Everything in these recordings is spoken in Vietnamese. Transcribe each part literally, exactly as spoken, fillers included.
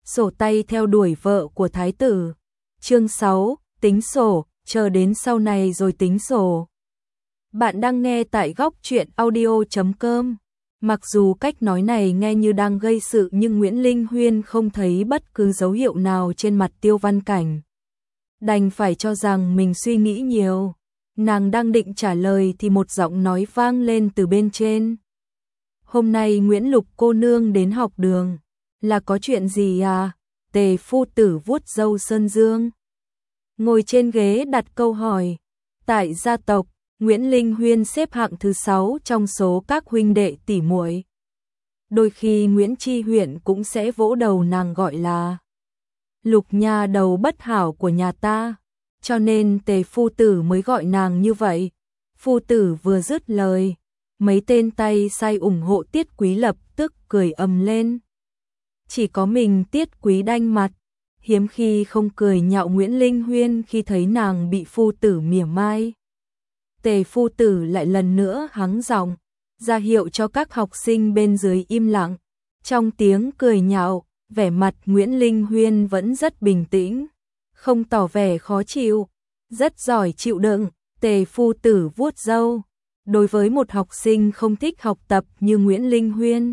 sổ tay theo đuổi vợ của thái tử. Chương sáu, tính sổ, chờ đến sau này rồi tính sổ. Bạn đang nghe tại góc truyện audio chấm com. Mặc dù cách nói này nghe như đang gây sự nhưng Nguyễn Linh Huyên không thấy bất cứ dấu hiệu nào trên mặt Tiêu Văn Cảnh. Đành phải cho rằng mình suy nghĩ nhiều. Nàng đang định trả lời thì một giọng nói vang lên từ bên trên. Hôm nay Nguyễn Lục cô nương đến học đường. Là có chuyện gì à? Tề phu tử vuốt râu sơn dương. Ngồi trên ghế đặt câu hỏi. Tại gia tộc, Nguyễn Linh Huyên xếp hạng thứ sáu trong số các huynh đệ tỷ muội. Đôi khi Nguyễn Chi Huyện cũng sẽ vỗ đầu nàng gọi là Lục nha đầu bất hảo của nhà ta, cho nên Tề phu tử mới gọi nàng như vậy. Phu tử vừa dứt lời, mấy tên tay sai ủng hộ Tiết Quý lập tức cười ầm lên. Chỉ có mình Tiết Quý đanh mặt, hiếm khi không cười nhạo Nguyễn Linh Huyên khi thấy nàng bị phu tử mỉa mai. Tề phu tử lại lần nữa hắng giọng, ra hiệu cho các học sinh bên dưới im lặng. Trong tiếng cười nhạo, vẻ mặt Nguyễn Linh Huyên vẫn rất bình tĩnh, không tỏ vẻ khó chịu, rất giỏi chịu đựng. Tề phu tử vuốt râu. Đối với một học sinh không thích học tập như Nguyễn Linh Huyên,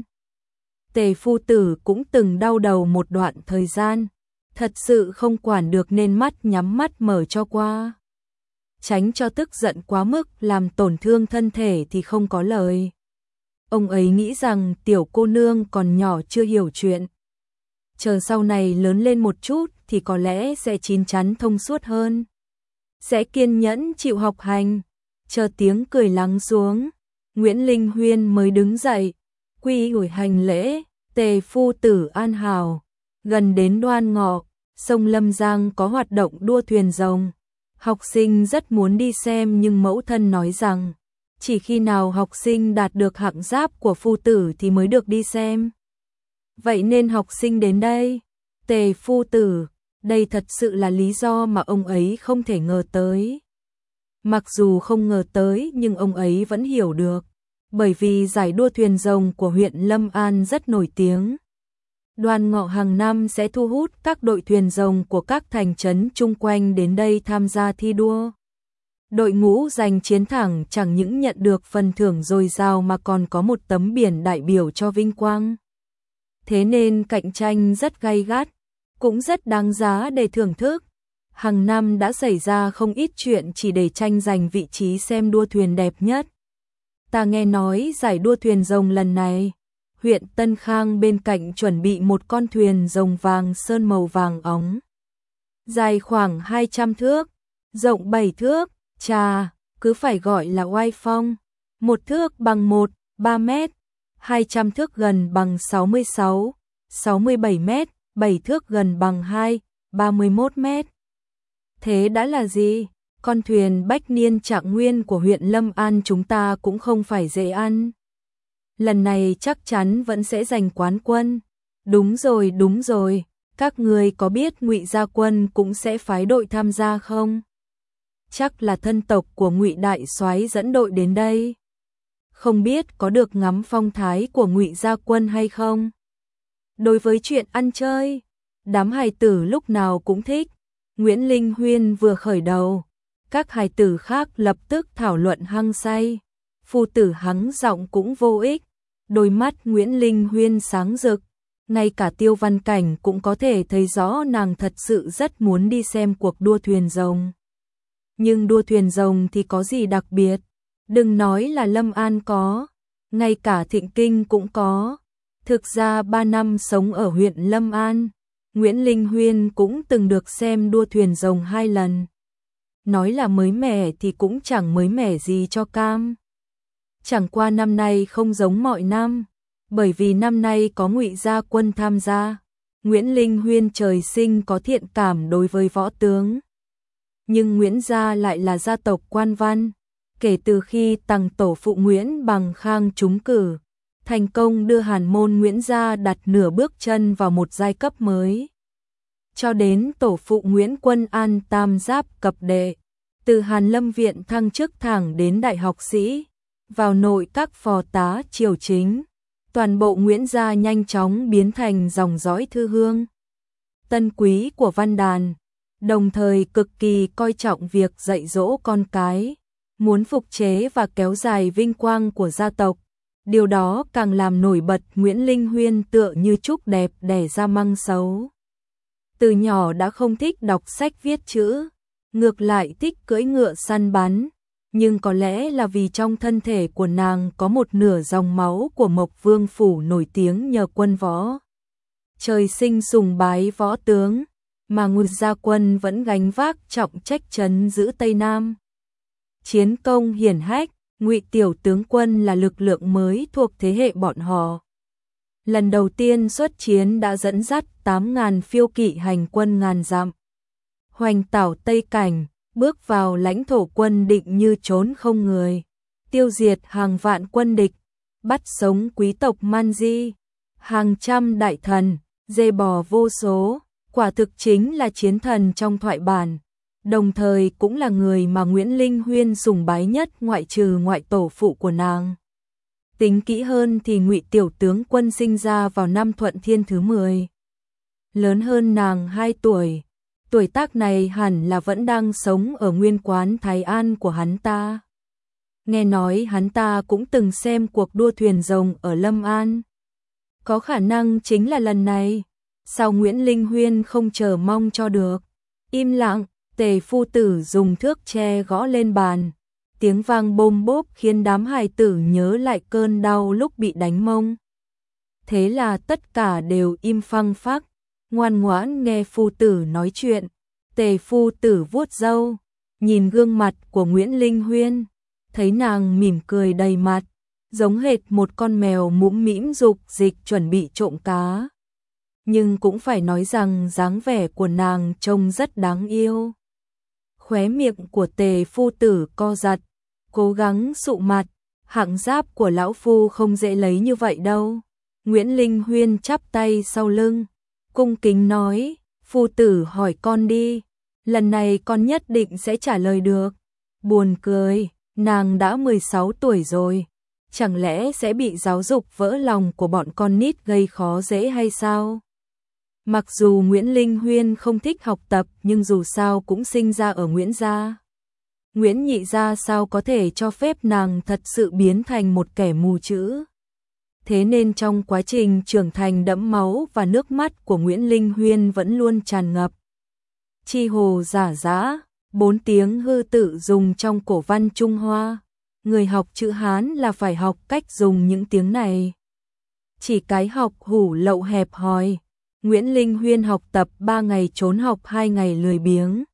Tề phu tử cũng từng đau đầu một đoạn thời gian, thật sự không quản được nên mắt nhắm mắt mở cho qua. Tránh cho tức giận quá mức làm tổn thương thân thể thì không có lời. Ông ấy nghĩ rằng tiểu cô nương còn nhỏ chưa hiểu chuyện. Chờ sau này lớn lên một chút thì có lẽ sẽ chín chắn thông suốt hơn. Sẽ kiên nhẫn chịu học hành. Chờ tiếng cười lắng xuống, Nguyễn Linh Huyên mới đứng dậy, quy ủi hành lễ. Tề phu tử an hào. Gần đến Đoan Ngọ, sông Lâm Giang có hoạt động đua thuyền rồng. Học sinh rất muốn đi xem nhưng mẫu thân nói rằng chỉ khi nào học sinh đạt được hạng giáp của phu tử thì mới được đi xem. Vậy nên học sinh đến đây. Tề phu tử, đây thật sự là lý do mà ông ấy không thể ngờ tới. Mặc dù không ngờ tới nhưng ông ấy vẫn hiểu được, bởi vì giải đua thuyền rồng của huyện Lâm An rất nổi tiếng. Đoan Ngọ hàng năm sẽ thu hút các đội thuyền rồng của các thành trấn chung quanh đến đây tham gia thi đua. Đội ngũ giành chiến thắng chẳng những nhận được phần thưởng dồi dào mà còn có một tấm biển đại biểu cho vinh quang. Thế nên cạnh tranh rất gay gắt, cũng rất đáng giá để thưởng thức. Hàng năm đã xảy ra không ít chuyện chỉ để tranh giành vị trí xem đua thuyền đẹp nhất. Ta nghe nói giải đua thuyền rồng lần này, huyện Tân Khang bên cạnh chuẩn bị một con thuyền rồng vàng sơn màu vàng óng. Dài khoảng hai trăm thước, rộng bảy thước, chà, cứ phải gọi là oai phong. Một thước bằng một, ba mét, hai trăm thước gần bằng sáu mươi sáu, sáu mươi bảy mét, bảy thước gần bằng hai, ba mươi mốt mét. Thế đã là gì? Con thuyền bách niên trạng nguyên của huyện Lâm An chúng ta cũng không phải dễ ăn. Lần này chắc chắn vẫn sẽ giành quán quân. Đúng rồi, đúng rồi, các người có biết Ngụy Gia Quân cũng sẽ phái đội tham gia không? Chắc là thân tộc của Ngụy đại soái dẫn đội đến đây. Không biết có được ngắm phong thái của Ngụy Gia Quân hay không? Đối với chuyện ăn chơi, đám hài tử lúc nào cũng thích. Nguyễn Linh Huyên vừa khởi đầu, các hài tử khác lập tức thảo luận hăng say. Phu tử hắng giọng cũng vô ích. Đôi mắt Nguyễn Linh Huyên sáng rực, ngay cả Tiêu Văn Cảnh cũng có thể thấy rõ nàng thật sự rất muốn đi xem cuộc đua thuyền rồng. Nhưng đua thuyền rồng thì có gì đặc biệt? Đừng nói là Lâm An có, ngay cả Thịnh Kinh cũng có. Thực ra ba năm sống ở huyện Lâm An, Nguyễn Linh Huyên cũng từng được xem đua thuyền rồng hai lần. Nói là mới mẻ thì cũng chẳng mới mẻ gì cho cam. Chẳng qua năm nay không giống mọi năm, bởi vì năm nay có Ngụy Gia Quân tham gia. Nguyễn Linh Huyên trời sinh có thiện cảm đối với võ tướng. Nhưng Nguyễn gia lại là gia tộc quan văn. Kể từ khi tằng tổ phụ Nguyễn Bằng Khang trúng cử, thành công đưa Hàn môn Nguyễn gia đặt nửa bước chân vào một giai cấp mới. Cho đến tổ phụ Nguyễn Quân An tam giáp cập đệ, từ Hàn Lâm viện thăng chức thẳng đến đại học sĩ, vào nội các phò tá triều chính, toàn bộ Nguyễn gia nhanh chóng biến thành dòng dõi thư hương. tân quý của văn đàn, đồng thời cực kỳ coi trọng việc dạy dỗ con cái, muốn phục chế và kéo dài vinh quang của gia tộc. Điều đó càng làm nổi bật Nguyễn Linh Huyên tựa như trúc đẹp đẻ ra măng xấu. Từ nhỏ đã không thích đọc sách viết chữ, ngược lại thích cưỡi ngựa săn bắn, nhưng có lẽ là vì trong thân thể của nàng có một nửa dòng máu của Mộc Vương phủ nổi tiếng nhờ quân võ. Trời sinh sùng bái võ tướng, mà Ngụy Gia Quân vẫn gánh vác trọng trách trấn giữ Tây Nam. Chiến công hiển hách, Ngụy tiểu tướng quân là lực lượng mới thuộc thế hệ bọn họ. Lần đầu tiên xuất chiến đã dẫn dắt tám ngàn phiêu kỵ hành quân ngàn dặm, hoành tảo Tây Cảnh, bước vào lãnh thổ quân định như trốn không người, tiêu diệt hàng vạn quân địch, bắt sống quý tộc Man Di, hàng trăm đại thần, dê bò vô số, quả thực chính là chiến thần trong thoại bản, đồng thời cũng là người mà Nguyễn Linh Huyên sùng bái nhất ngoại trừ ngoại tổ phụ của nàng. Tính kỹ hơn thì Ngụy tiểu tướng quân sinh ra vào năm Thuận Thiên thứ mười, lớn hơn nàng hai tuổi. Tuổi tác này hẳn là vẫn đang sống ở nguyên quán Thái An của hắn ta. Nghe nói hắn ta cũng từng xem cuộc đua thuyền rồng ở Lâm An. Có khả năng chính là lần này. Sao Nguyễn Linh Huyên không chờ mong cho được? Im lặng, Tề phu tử dùng thước tre gõ lên bàn. Tiếng vang bôm bốp khiến đám hài tử nhớ lại cơn đau lúc bị đánh mông. Thế là tất cả đều im phăng phắc, ngoan ngoãn nghe phu tử nói chuyện. Tề phu tử vuốt râu, nhìn gương mặt của Nguyễn Linh Huyên, thấy nàng mỉm cười đầy mặt, giống hệt một con mèo mũm mĩm dục dịch chuẩn bị trộm cá. Nhưng cũng phải nói rằng dáng vẻ của nàng trông rất đáng yêu. Khóe miệng của Tề phu tử co giật, cố gắng sụ mặt, hạng giáp của lão phu không dễ lấy như vậy đâu. Nguyễn Linh Huyên chắp tay sau lưng, cung kính nói, phu tử hỏi con đi, lần này con nhất định sẽ trả lời được. Buồn cười, nàng đã mười sáu tuổi rồi, chẳng lẽ sẽ bị giáo dục vỡ lòng của bọn con nít gây khó dễ hay sao? Mặc dù Nguyễn Linh Huyên không thích học tập nhưng dù sao cũng sinh ra ở Nguyễn gia. Nguyễn nhị gia sao có thể cho phép nàng thật sự biến thành một kẻ mù chữ. Thế nên trong quá trình trưởng thành đẫm máu và nước mắt của Nguyễn Linh Huyên vẫn luôn tràn ngập. Chi hồ giả dã, bốn tiếng hư tự dùng trong cổ văn Trung Hoa. Người học chữ Hán là phải học cách dùng những tiếng này. Chỉ cái học hủ lậu hẹp hòi. Nguyễn Linh Huyên học tập ba ngày trốn học hai ngày lười biếng.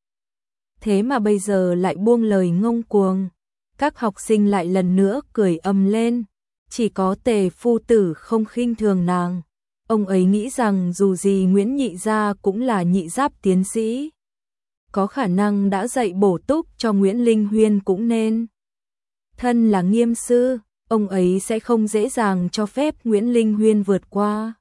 Thế mà bây giờ lại buông lời ngông cuồng. Các học sinh lại lần nữa cười ầm lên. Chỉ có Tề phu tử không khinh thường nàng. Ông ấy nghĩ rằng dù gì Nguyễn nhị gia cũng là nhị giáp tiến sĩ. Có khả năng đã dạy bổ túc cho Nguyễn Linh Huyên cũng nên. Thân là nghiêm sư, ông ấy sẽ không dễ dàng cho phép Nguyễn Linh Huyên vượt qua.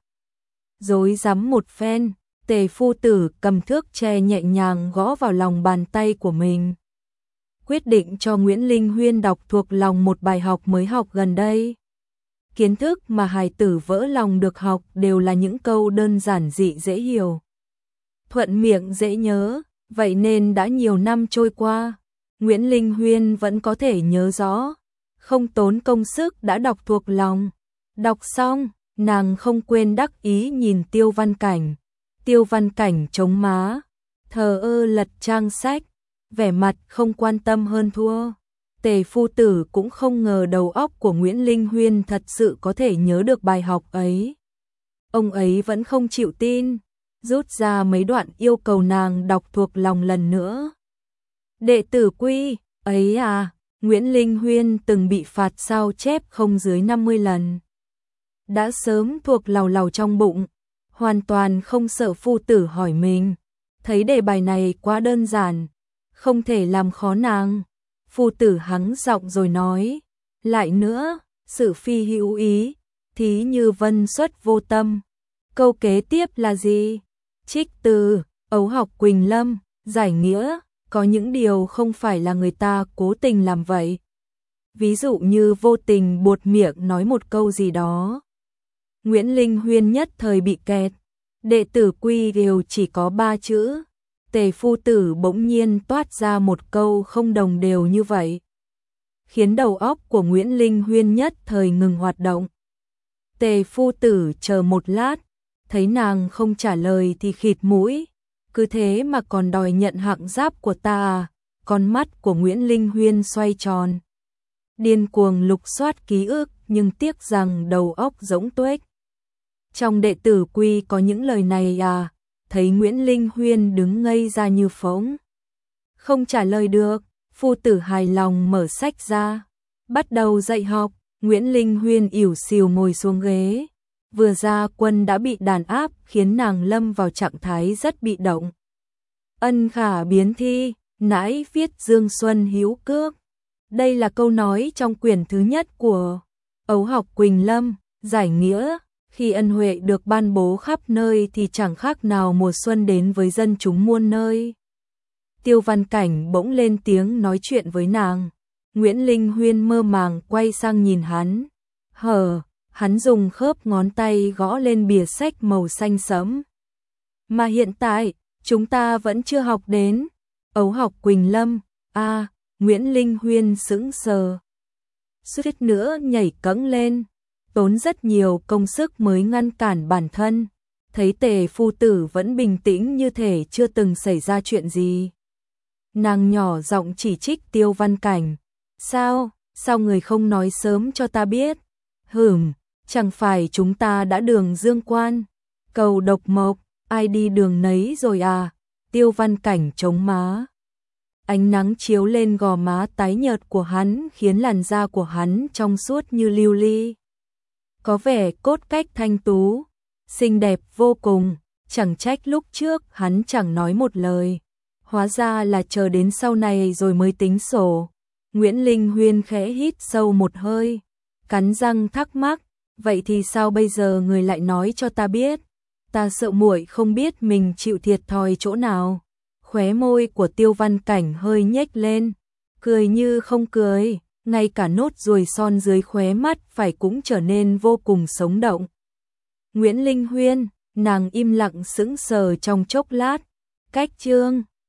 Rối rắm một phen, Tề phu tử cầm thước tre nhẹ nhàng gõ vào lòng bàn tay của mình. Quyết định cho Nguyễn Linh Huyên đọc thuộc lòng một bài học mới học gần đây. Kiến thức mà hài tử vỡ lòng được học đều là những câu đơn giản dị dễ hiểu. Thuận miệng dễ nhớ, vậy nên đã nhiều năm trôi qua, Nguyễn Linh Huyên vẫn có thể nhớ rõ, không tốn công sức đã đọc thuộc lòng. Đọc xong, nàng không quên đắc ý nhìn Tiêu Văn Cảnh. Tiêu Văn Cảnh chống má, thờ ơ lật trang sách, vẻ mặt không quan tâm hơn thua. Tề phu tử cũng không ngờ đầu óc của Nguyễn Linh Huyên thật sự có thể nhớ được bài học ấy. Ông ấy vẫn không chịu tin, rút ra mấy đoạn yêu cầu nàng đọc thuộc lòng lần nữa. Đệ tử quy, ấy à, Nguyễn Linh Huyên từng bị phạt sao chép không dưới năm mươi lần. Đã sớm thuộc lầu lầu trong bụng, hoàn toàn không sợ phu tử hỏi mình. Thấy đề bài này quá đơn giản, không thể làm khó nàng. Phu tử hắng giọng rồi nói, lại nữa, sự phi hữu ý, thí như vân xuất vô tâm. Câu kế tiếp là gì? Trích từ, ấu học Quỳnh Lâm, giải nghĩa, có những điều không phải là người ta cố tình làm vậy. Ví dụ như vô tình buột miệng nói một câu gì đó. Nguyễn Linh Huyên nhất thời bị kẹt, Đệ tử quy đều chỉ có ba chữ. Tề phu tử bỗng nhiên toát ra một câu không đồng đều như vậy, khiến đầu óc của Nguyễn Linh Huyên nhất thời ngừng hoạt động. Tề phu tử chờ một lát, thấy nàng không trả lời thì khịt mũi, cứ thế mà còn đòi nhận hạng giáp của ta à? Con mắt của Nguyễn Linh Huyên xoay tròn, điên cuồng lục soát ký ức nhưng tiếc rằng đầu óc rỗng tuếch. Trong đệ tử quy có những lời này à? Thấy Nguyễn Linh Huyên đứng ngây ra như phỗng, không trả lời được, phu tử hài lòng mở sách ra, bắt đầu dạy học. Nguyễn Linh Huyên ỉu xìu ngồi xuống ghế, vừa ra quân đã bị đàn áp khiến nàng lâm vào trạng thái rất bị động. Ân khả biến thi, nãi viết Dương Xuân hữu cước. Đây là câu nói trong quyển thứ nhất của Ấu học Quỳnh Lâm, giải nghĩa. Khi ân huệ được ban bố khắp nơi thì chẳng khác nào mùa xuân đến với dân chúng muôn nơi. Tiêu Văn Cảnh bỗng lên tiếng nói chuyện với nàng. Nguyễn Linh Huyên mơ màng quay sang nhìn hắn. Hờ, hắn dùng khớp ngón tay gõ lên bìa sách màu xanh sẫm. Mà hiện tại, chúng ta vẫn chưa học đến. Ấu học Quỳnh Lâm, a à, Nguyễn Linh Huyên sững sờ. Suýt nữa nhảy cẫng lên. Tốn rất nhiều công sức mới ngăn cản bản thân. Thấy Tề phu tử vẫn bình tĩnh như thể chưa từng xảy ra chuyện gì. Nàng nhỏ giọng chỉ trích Tiêu Văn Cảnh. Sao, sao người không nói sớm cho ta biết? Hửm, chẳng phải chúng ta đã đường dương quan, cầu độc mộc, ai đi đường nấy rồi à? Tiêu Văn Cảnh chống má. Ánh nắng chiếu lên gò má tái nhợt của hắn khiến làn da của hắn trong suốt như lưu ly. Có vẻ cốt cách thanh tú, xinh đẹp vô cùng, chẳng trách lúc trước hắn chẳng nói một lời. Hóa ra là chờ đến sau này rồi mới tính sổ. Nguyễn Linh Huyên khẽ hít sâu một hơi, cắn răng thắc mắc, vậy thì sao bây giờ người lại nói cho ta biết? Ta sợ muội không biết mình chịu thiệt thòi chỗ nào. Khóe môi của Tiêu Văn Cảnh hơi nhếch lên, cười như không cười, ngay cả nốt ruồi son dưới khóe mắt phải cũng trở nên vô cùng sống động. Nguyễn Linh Huyên, nàng im lặng sững sờ trong chốc lát, cách chương